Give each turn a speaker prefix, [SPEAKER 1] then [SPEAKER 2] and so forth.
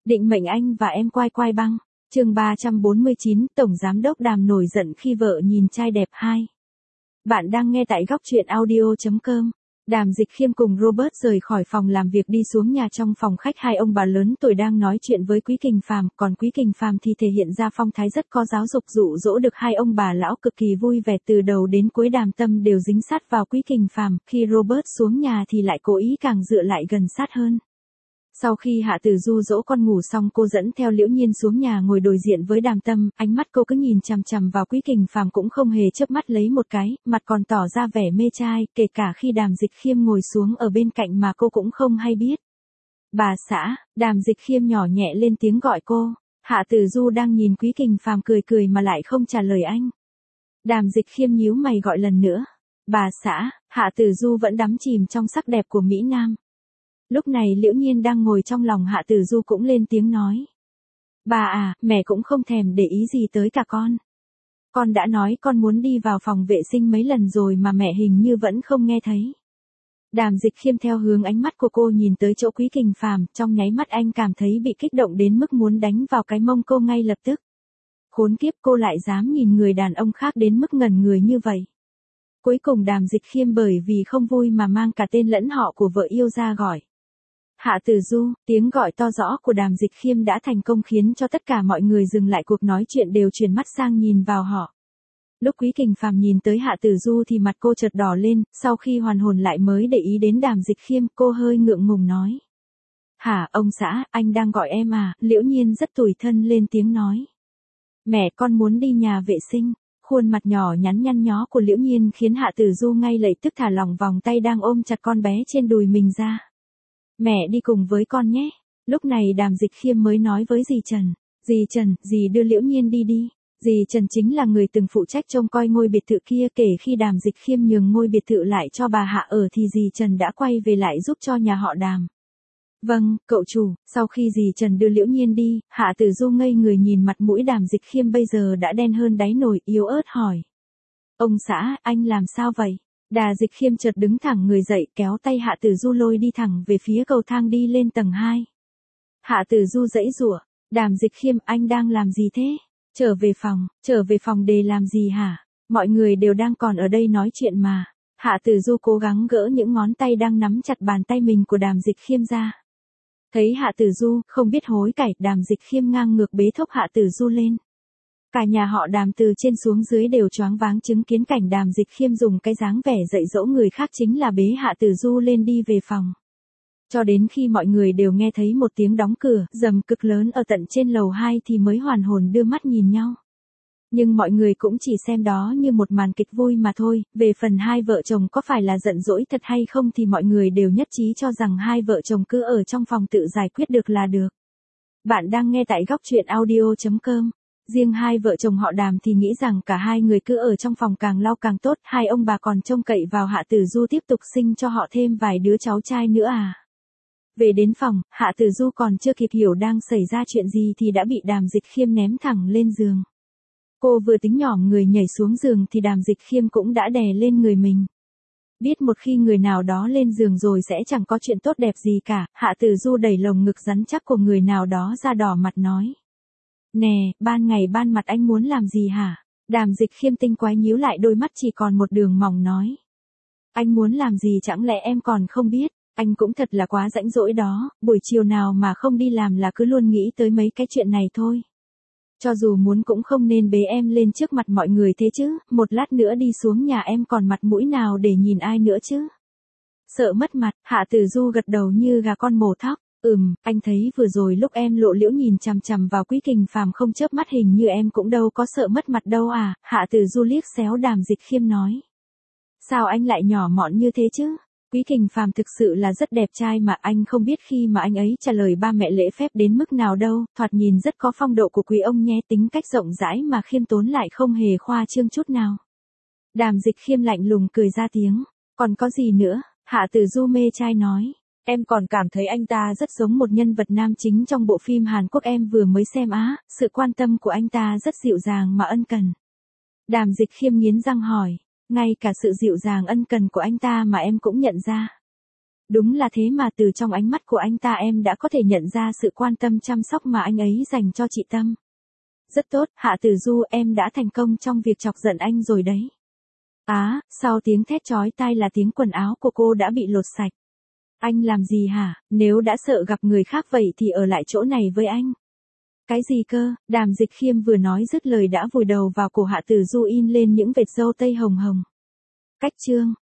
[SPEAKER 1] Định mệnh anh và em quai quai băng. Chương 349, Tổng Giám đốc Đàm nổi giận khi vợ nhìn trai đẹp 2. Bạn đang nghe tại góc truyện audio.com. Đàm Dịch Khiêm cùng Robert rời khỏi phòng làm việc đi xuống nhà. Trong phòng khách hai ông bà lớn tuổi đang nói chuyện với Quý Kình Phàm, còn Quý Kình Phàm thì thể hiện ra phong thái rất có giáo dục, dụ dỗ được hai ông bà lão cực kỳ vui vẻ. Từ đầu đến cuối Đàm Tâm đều dính sát vào Quý Kình Phàm, khi Robert xuống nhà thì lại cố ý càng dựa lại gần sát hơn. Sau khi Hạ Tử Du dỗ con ngủ xong, cô dẫn theo Liễu Nhiên xuống nhà ngồi đối diện với Đàm Tâm, ánh mắt cô cứ nhìn chằm chằm vào Quý Kình Phàm cũng không hề chớp mắt lấy một cái, mặt còn tỏ ra vẻ mê trai, kể cả khi Đàm Dịch Khiêm ngồi xuống ở bên cạnh mà cô cũng không hay biết. Bà xã. Đàm Dịch Khiêm nhỏ nhẹ lên tiếng gọi cô. Hạ Tử Du đang nhìn Quý Kình Phàm cười cười mà lại không trả lời anh. Đàm Dịch Khiêm nhíu mày gọi lần nữa. Bà xã. Hạ Tử Du vẫn đắm chìm trong sắc đẹp của Mỹ Nam. Lúc này Liễu Nhiên đang ngồi trong lòng Hạ Tử Du cũng lên tiếng nói. Bà à, mẹ cũng không thèm để ý gì tới cả con. Con đã nói con muốn đi vào phòng vệ sinh mấy lần rồi mà mẹ hình như vẫn không nghe thấy. Đàm Dịch Khiêm theo hướng ánh mắt của cô nhìn tới chỗ Quý Kình Phàm, trong nháy mắt anh cảm thấy bị kích động đến mức muốn đánh vào cái mông cô ngay lập tức. Khốn kiếp, cô lại dám nhìn người đàn ông khác đến mức ngẩn người như vậy. Cuối cùng Đàm Dịch Khiêm bởi vì không vui mà mang cả tên lẫn họ của vợ yêu ra gọi. Hạ Tử Du. Tiếng gọi to rõ của Đàm Dịch Khiêm đã thành công khiến cho tất cả mọi người dừng lại cuộc nói chuyện, đều chuyển mắt sang nhìn vào họ. Lúc Quý Kình Phàm nhìn tới Hạ Tử Du thì mặt cô chợt đỏ lên, sau khi hoàn hồn lại mới để ý đến Đàm Dịch Khiêm, cô hơi ngượng ngùng nói. Hả, ông xã, anh đang gọi em à? Liễu Nhiên rất tủi thân lên tiếng nói. Mẹ, con muốn đi nhà vệ sinh. Khuôn mặt nhỏ nhắn nhăn nhó của Liễu Nhiên khiến Hạ Tử Du ngay lập tức thả lỏng vòng tay đang ôm chặt con bé trên đùi mình ra. Mẹ đi cùng với con nhé. Lúc này Đàm Dịch Khiêm mới nói với dì Trần. Dì Trần, dì đưa Liễu Nhiên đi đi. Dì Trần chính là người từng phụ trách trông coi ngôi biệt thự kia, kể khi Đàm Dịch Khiêm nhường ngôi biệt thự lại cho bà Hạ ở thì dì Trần đã quay về lại giúp cho nhà họ Đàm. Vâng, cậu chủ. Sau khi dì Trần đưa Liễu Nhiên đi, Hạ Tử Du ngây người nhìn mặt mũi Đàm Dịch Khiêm bây giờ đã đen hơn đáy nồi, yếu ớt hỏi. Ông xã, anh làm sao vậy? Đàm Dịch Khiêm chợt đứng thẳng người dậy, kéo tay Hạ Tử Du lôi đi thẳng về phía cầu thang đi lên tầng 2. Hạ Tử Du giãy giụa. Đàm Dịch Khiêm, anh đang làm gì thế? Trở về phòng để làm gì hả? Mọi người đều đang còn ở đây nói chuyện mà. Hạ Tử Du cố gắng gỡ những ngón tay đang nắm chặt bàn tay mình của Đàm Dịch Khiêm ra. Thấy Hạ Tử Du không biết hối cải, Đàm Dịch Khiêm ngang ngược bế thốc Hạ Tử Du lên. Cả nhà họ Đàm từ trên xuống dưới đều choáng váng chứng kiến cảnh Đàm Dịch Khiêm dùng cái dáng vẻ dạy dỗ người khác chính là bế Hạ Tử Du lên đi về phòng. Cho đến khi mọi người đều nghe thấy một tiếng đóng cửa rầm cực lớn ở tận trên lầu 2 thì mới hoàn hồn đưa mắt nhìn nhau. Nhưng mọi người cũng chỉ xem đó như một màn kịch vui mà thôi, về phần hai vợ chồng có phải là giận dỗi thật hay không thì mọi người đều nhất trí cho rằng hai vợ chồng cứ ở trong phòng tự giải quyết được là được. Bạn đang nghe tại góc truyện audio.com. Riêng hai vợ chồng họ Đàm thì nghĩ rằng cả hai người cứ ở trong phòng càng lâu càng tốt, hai ông bà còn trông cậy vào Hạ Tử Du tiếp tục sinh cho họ thêm vài đứa cháu trai nữa à. Về đến phòng, Hạ Tử Du còn chưa kịp hiểu đang xảy ra chuyện gì thì đã bị Đàm Dịch Khiêm ném thẳng lên giường. Cô vừa tính nhỏm người nhảy xuống giường thì Đàm Dịch Khiêm cũng đã đè lên người mình. Biết một khi người nào đó lên giường rồi sẽ chẳng có chuyện tốt đẹp gì cả, Hạ Tử Du đẩy lồng ngực rắn chắc của người nào đó ra đỏ mặt nói. Nè, ban ngày ban mặt anh muốn làm gì hả? Đàm Dịch Khiêm tinh quái nhíu lại đôi mắt chỉ còn một đường mỏng nói. Anh muốn làm gì chẳng lẽ em còn không biết? Anh cũng thật là quá rãnh rỗi đó, buổi chiều nào mà không đi làm là cứ luôn nghĩ tới mấy cái chuyện này thôi. Cho dù muốn cũng không nên bế em lên trước mặt mọi người thế chứ, một lát nữa đi xuống nhà em còn mặt mũi nào để nhìn ai nữa chứ? Sợ mất mặt, Hạ Tử Du gật đầu như gà con mổ thóc. Anh thấy vừa rồi lúc em lộ liễu nhìn chằm chằm vào Quý Kình Phàm không chớp mắt hình như em cũng đâu có sợ mất mặt đâu à, Hạ Tử Du liếc xéo Đàm Dịch Khiêm nói. Sao anh lại nhỏ mọn như thế chứ? Quý Kình Phàm thực sự là rất đẹp trai mà, anh không biết khi mà anh ấy trả lời ba mẹ lễ phép đến mức nào đâu, thoạt nhìn rất có phong độ của quý ông nhé, tính cách rộng rãi mà khiêm tốn lại không hề khoa trương chút nào. Đàm Dịch Khiêm lạnh lùng cười ra tiếng. Còn có gì nữa? Hạ Tử Du mê trai nói. Em còn cảm thấy anh ta rất giống một nhân vật nam chính trong bộ phim Hàn Quốc em vừa mới xem á, sự quan tâm của anh ta rất dịu dàng mà ân cần. Đàm Dịch Khiêm nghiến răng hỏi. Ngay cả sự dịu dàng ân cần của anh ta mà em cũng nhận ra. Đúng là thế mà từ trong ánh mắt của anh ta em đã có thể nhận ra sự quan tâm chăm sóc mà anh ấy dành cho chị Tâm. Rất tốt, Hạ Tử Du, em đã thành công trong việc chọc giận anh rồi đấy. Sau tiếng thét chói tai là tiếng quần áo của cô đã bị lột sạch. Anh làm gì hả, nếu đã sợ gặp người khác vậy thì ở lại chỗ này với anh. Cái gì cơ, Đàm Dịch Khiêm vừa nói dứt lời đã vùi đầu vào cổ Hạ Tử Du in lên những vệt râu tây hồng hồng. Cách chương